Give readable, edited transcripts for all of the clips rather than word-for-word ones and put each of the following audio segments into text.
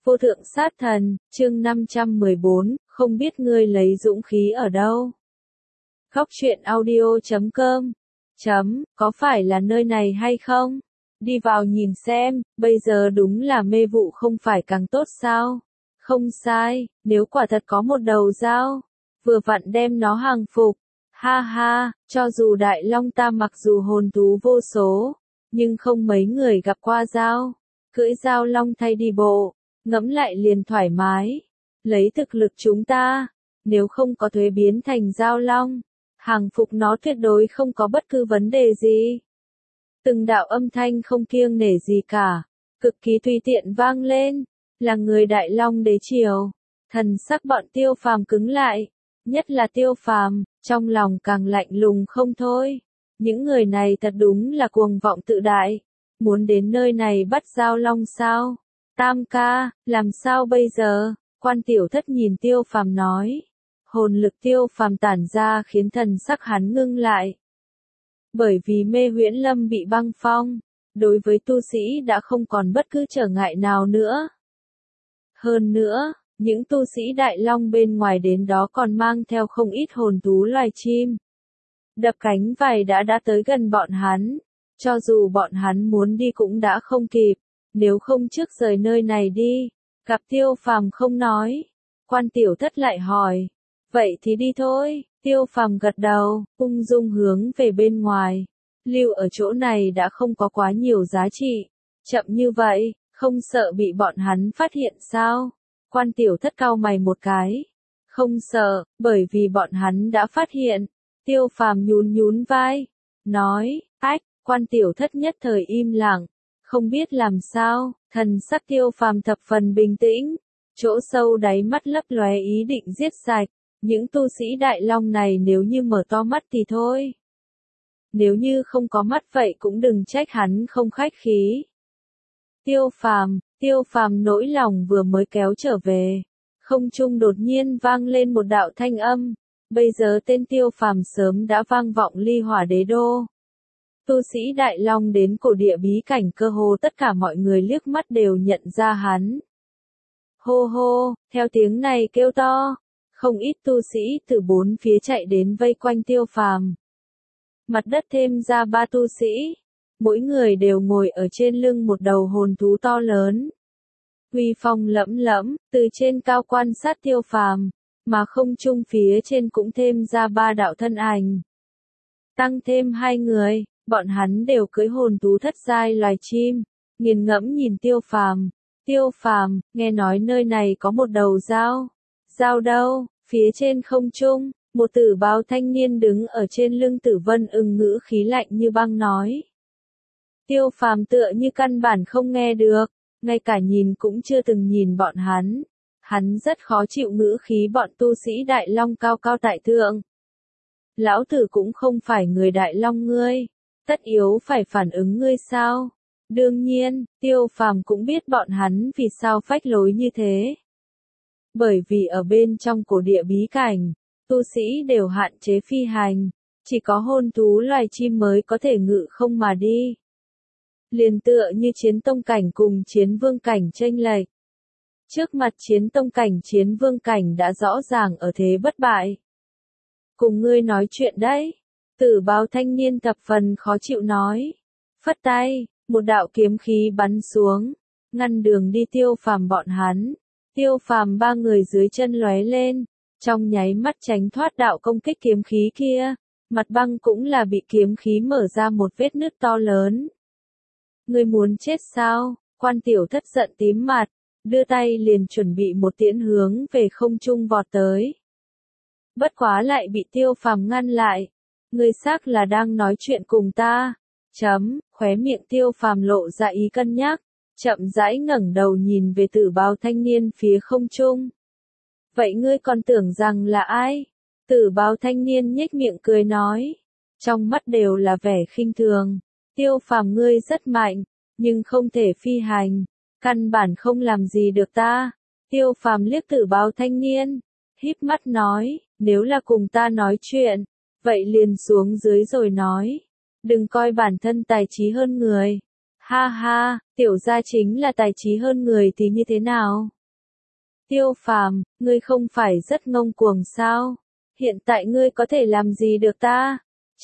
Vô thượng sát thần, chương 514, không biết ngươi lấy dũng khí ở đâu. Khóc chuyện audio.com có phải là nơi này hay không? Đi vào nhìn xem, bây giờ đúng là mê vụ không phải càng tốt sao? Không sai, nếu quả thật có một đầu dao, vừa vặn đem nó hàng phục. Ha ha, cho dù Đại Long ta mặc dù hồn thú vô số, nhưng không mấy người gặp qua dao. Cưỡi dao long thay đi bộ, ngẫm lại liền thoải mái. Lấy thực lực chúng ta, nếu không có thuế biến thành dao long, hàng phục nó tuyệt đối không có bất cứ vấn đề gì. Từng đạo âm thanh không kiêng nể gì cả, cực kỳ tùy tiện vang lên, là người Đại Long đế triều. Thần sắc bọn Tiêu Phàm cứng lại, nhất là Tiêu Phàm, trong lòng càng lạnh lùng không thôi. Những người này thật đúng là cuồng vọng tự đại, muốn đến nơi này bắt dao long sao? Tam ca, làm sao bây giờ? Quan Tiểu Thất nhìn Tiêu Phàm nói. Hồn lực Tiêu Phàm tản ra khiến thần sắc hắn ngưng lại. Bởi vì Mê Huyễn Lâm bị băng phong, đối với tu sĩ đã không còn bất cứ trở ngại nào nữa. Hơn nữa, những tu sĩ Đại Long bên ngoài đến đó còn mang theo không ít hồn thú loài chim. Đập cánh vài đã tới gần bọn hắn, cho dù bọn hắn muốn đi cũng đã không kịp, nếu không trước rời nơi này đi. Gặp Tiêu Phàm không nói, Quan Tiểu Thất lại hỏi, vậy thì đi thôi. Tiêu Phàm gật đầu, ung dung hướng về bên ngoài. Lưu ở chỗ này đã không có quá nhiều giá trị, chậm như vậy, không sợ bị bọn hắn phát hiện sao? Quan Tiểu Thất cau mày một cái, không sợ, bởi vì bọn hắn đã phát hiện. Tiêu Phàm nhún nhún vai, nói, ách. Quan Tiểu Thất nhất thời im lặng, không biết làm sao. Thần sắc Tiêu Phàm thập phần bình tĩnh, chỗ sâu đáy mắt lấp lóe ý định giết sạch. Những tu sĩ Đại Long này nếu như mở to mắt thì thôi. Nếu như không có mắt vậy cũng đừng trách hắn không khách khí. Tiêu Phàm nỗi lòng vừa mới kéo trở về, không trung đột nhiên vang lên một đạo thanh âm. Bây giờ tên Tiêu Phàm sớm đã vang vọng Ly Hỏa Đế Đô. Tu sĩ Đại Long đến cổ địa bí cảnh, cơ hồ tất cả mọi người liếc mắt đều nhận ra hắn. Hô hô, theo tiếng này kêu to, không ít tu sĩ từ bốn phía chạy đến vây quanh Tiêu Phàm. Mặt đất thêm ra 3 tu sĩ, mỗi người đều ngồi ở trên lưng một đầu hồn thú to lớn. Uy phong lẫm lẫm, từ trên cao quan sát Tiêu Phàm, mà không trung phía trên cũng thêm ra 3 đạo thân ảnh. Tăng thêm 2 người, bọn hắn đều cưỡi hồn thú thất giai loài chim, nghiền ngẫm nhìn Tiêu Phàm. Tiêu Phàm, nghe nói nơi này có một đầu dao. Dao đâu? Phía trên không trung, một tử bào thanh niên đứng ở trên lưng Tử Vân Ưng, ngữ khí lạnh như băng nói. Tiêu Phàm tựa như căn bản không nghe được, ngay cả nhìn cũng chưa từng nhìn bọn hắn. Hắn rất khó chịu ngữ khí bọn tu sĩ Đại Long cao cao tại thượng. Lão tử cũng không phải người Đại Long ngươi, tất yếu phải phản ứng ngươi sao? Đương nhiên, Tiêu Phàm cũng biết bọn hắn vì sao phách lối như thế. Bởi vì ở bên trong cổ địa bí cảnh, tu sĩ đều hạn chế phi hành, chỉ có hồn thú loài chim mới có thể ngự không mà đi. Liền tựa như chiến tông cảnh cùng chiến vương cảnh chênh lệch. Trước mặt chiến tông cảnh, chiến vương cảnh đã rõ ràng ở thế bất bại. Cùng ngươi nói chuyện đấy. Tử bào thanh niên thập phần khó chịu nói. Phất tay, một đạo kiếm khí bắn xuống, ngăn đường đi Tiêu Phàm bọn hắn. Tiêu Phàm 3 người dưới chân lóe lên, trong nháy mắt tránh thoát đạo công kích kiếm khí kia, mặt băng cũng là bị kiếm khí mở ra một vết nứt to lớn. Ngươi muốn chết sao? Quan Tiểu Thất giận tím mặt, đưa tay liền chuẩn bị một tiễn hướng về không trung vọt tới. Bất quá lại bị Tiêu Phàm ngăn lại. Ngươi xác là đang nói chuyện cùng ta? Khóe miệng Tiêu Phàm lộ ra ý cân nhắc, chậm rãi ngẩng đầu nhìn về tử bào thanh niên phía không trung. Vậy ngươi còn tưởng rằng là ai? Tử bào thanh niên nhếch miệng cười nói, trong mắt đều là vẻ khinh thường. Tiêu Phàm, ngươi rất mạnh, nhưng không thể phi hành, căn bản không làm gì được ta. Tiêu Phàm liếc tử bào thanh niên, híp mắt nói, nếu là cùng ta nói chuyện, vậy liền xuống dưới rồi nói. Đừng coi bản thân tài trí hơn người. Ha ha, tiểu gia chính là tài trí hơn người thì như thế nào? Tiêu Phàm, ngươi không phải rất ngông cuồng sao? Hiện tại ngươi có thể làm gì được ta?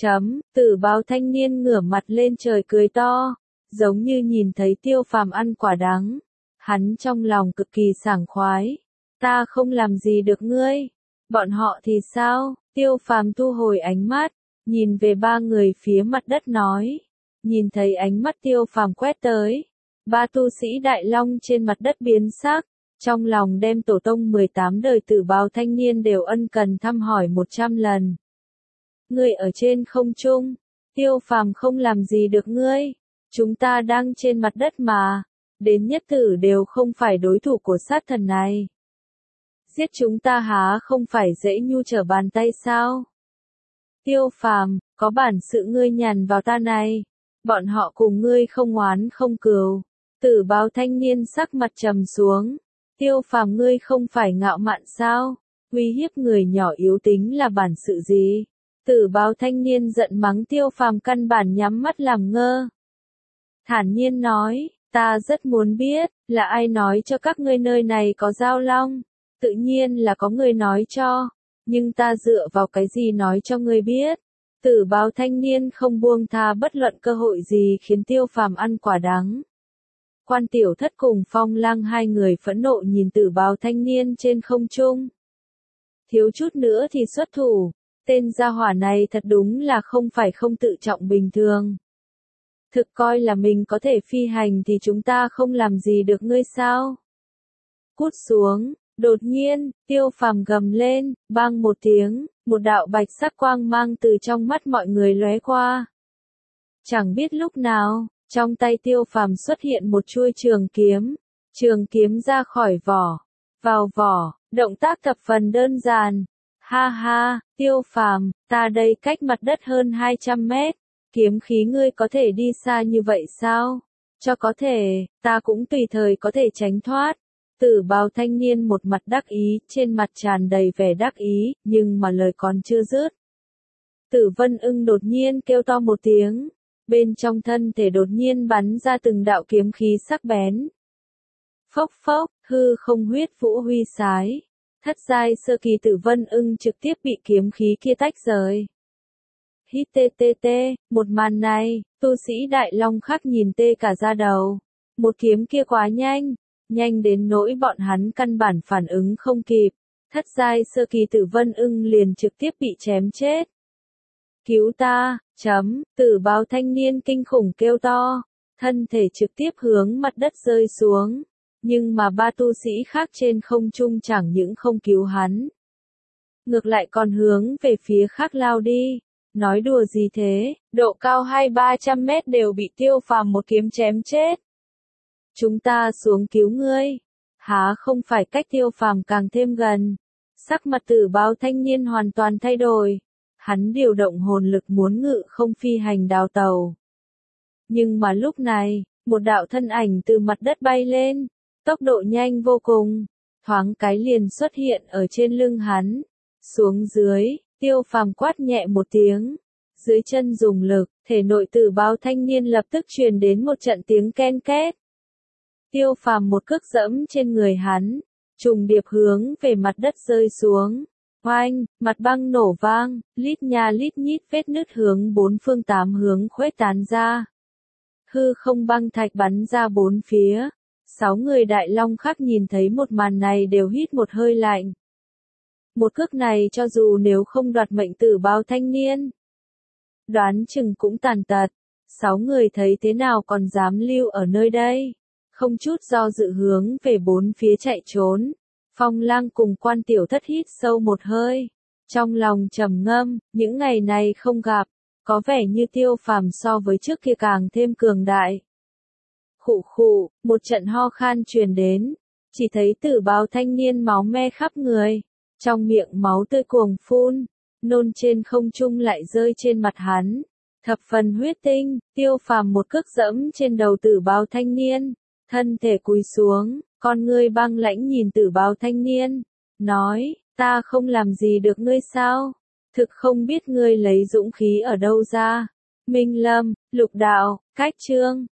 Tử báo thanh niên ngửa mặt lên trời cười to, giống như nhìn thấy Tiêu Phàm ăn quả đắng. Hắn trong lòng cực kỳ sảng khoái. Ta không làm gì được ngươi. Bọn họ thì sao? Tiêu Phàm thu hồi ánh mắt, nhìn về ba người phía mặt đất nói. Nhìn thấy ánh mắt Tiêu Phàm quét tới. Ba tu sĩ Đại Long trên mặt đất biến sắc. Trong lòng đem tổ tông 18 đời tử báo thanh niên đều ân cần thăm hỏi 100 lần. Ngươi ở trên không trung, Tiêu Phàm không làm gì được ngươi. Chúng ta đang trên mặt đất mà, đến nhất tử đều không phải đối thủ của sát thần này. Giết chúng ta há không phải dễ nhu trở bàn tay sao? Tiêu Phàm, có bản sự ngươi nhằn vào ta này. Bọn họ cùng ngươi không oán không cừu. Tử báo thanh niên sắc mặt trầm xuống. Tiêu Phàm, ngươi không phải ngạo mạn sao? Uy hiếp người nhỏ yếu tính là bản sự gì? Tử báo thanh niên giận mắng Tiêu Phàm căn bản nhắm mắt làm ngơ. Thản nhiên nói, ta rất muốn biết, là ai nói cho các ngươi nơi này có giao long? Tự nhiên là có người nói cho, nhưng ta dựa vào cái gì nói cho ngươi biết? Tử báo thanh niên không buông tha bất luận cơ hội gì khiến Tiêu Phàm ăn quả đắng. Quan Tiểu Thất cùng Phong Lăng hai người phẫn nộ nhìn tử báo thanh niên trên không trung. Thiếu chút nữa thì xuất thủ, tên gia hỏa này thật đúng là không phải không tự trọng bình thường. Thực coi là mình có thể phi hành thì chúng ta không làm gì được ngươi sao? Cút xuống, đột nhiên, Tiêu Phàm gầm lên, bang một tiếng, một đạo bạch sắc quang mang từ trong mắt mọi người lóe qua. Chẳng biết lúc nào, trong tay Tiêu Phàm xuất hiện một chuôi trường kiếm ra khỏi vỏ, vào vỏ, động tác thập phần đơn giản. Ha ha, Tiêu Phàm, ta đây cách mặt đất hơn 200 mét, kiếm khí ngươi có thể đi xa như vậy sao? Cho có thể, ta cũng tùy thời có thể tránh thoát. Tử báo thanh niên một mặt đắc ý, trên mặt tràn đầy vẻ đắc ý, nhưng mà lời còn chưa dứt. Tử Vân Ưng đột nhiên kêu to một tiếng, bên trong thân thể đột nhiên bắn ra từng đạo kiếm khí sắc bén. Phốc phốc, hư không huyết vũ huy sái. Thất giai sơ kỳ Tử Vân Ưng trực tiếp bị kiếm khí kia tách rời. Hít tê tê tê, một màn này, tu sĩ Đại Long khác nhìn tê cả da đầu. Một kiếm kia quá nhanh, nhanh đến nỗi bọn hắn căn bản phản ứng không kịp. Thất giai sơ kỳ Tử Vân Ưng liền trực tiếp bị chém chết. Cứu ta, tử báo thanh niên kinh khủng kêu to, thân thể trực tiếp hướng mặt đất rơi xuống. Nhưng mà ba tu sĩ khác trên không trung chẳng những không cứu hắn, ngược lại còn hướng về phía khác lao đi. Nói đùa gì thế, độ cao 200-300 mét đều bị Tiêu Phàm một kiếm chém chết. Chúng ta xuống cứu ngươi. Há không phải cách Tiêu Phàm càng thêm gần. Sắc mặt tử báo thanh niên hoàn toàn thay đổi. Hắn điều động hồn lực muốn ngự không phi hành đào tàu. Nhưng mà lúc này, một đạo thân ảnh từ mặt đất bay lên, tốc độ nhanh vô cùng, thoáng cái liền xuất hiện ở trên lưng hắn. Xuống dưới, Tiêu Phàm quát nhẹ một tiếng, dưới chân dùng lực, thể nội tử báo thanh niên lập tức truyền đến một trận tiếng ken két. Tiêu Phàm một cước dẫm trên người hắn, trùng điệp hướng về mặt đất rơi xuống. Oanh, mặt băng nổ vang, lít nha lít nhít vết nứt hướng bốn phương tám hướng khuếch tán ra. Hư không băng thạch bắn ra bốn phía. 6 người Đại Long khác nhìn thấy một màn này đều hít một hơi lạnh. Một cước này cho dù nếu không đoạt mệnh tử báo thanh niên, đoán chừng cũng tàn tật. 6 người thấy thế nào còn dám lưu ở nơi đây, không chút do dự hướng về bốn phía chạy trốn. Phong Lăng cùng Quan Tiểu Thất hít sâu một hơi, trong lòng trầm ngâm, những ngày này không gặp, có vẻ như Tiêu Phàm so với trước kia càng thêm cường đại. Khụ khụ, một trận ho khan truyền đến, chỉ thấy tử báo thanh niên máu me khắp người, trong miệng máu tươi cuồng phun, nôn trên không trung lại rơi trên mặt hắn, thập phần huyết tinh. Tiêu Phàm một cước dẫm trên đầu tử báo thanh niên, thân thể cúi xuống, con ngươi băng lãnh nhìn tử báo thanh niên, nói, ta không làm gì được ngươi sao? Thực không biết ngươi lấy dũng khí ở đâu ra. Minh Lâm, Lục Đạo, Cách Chương.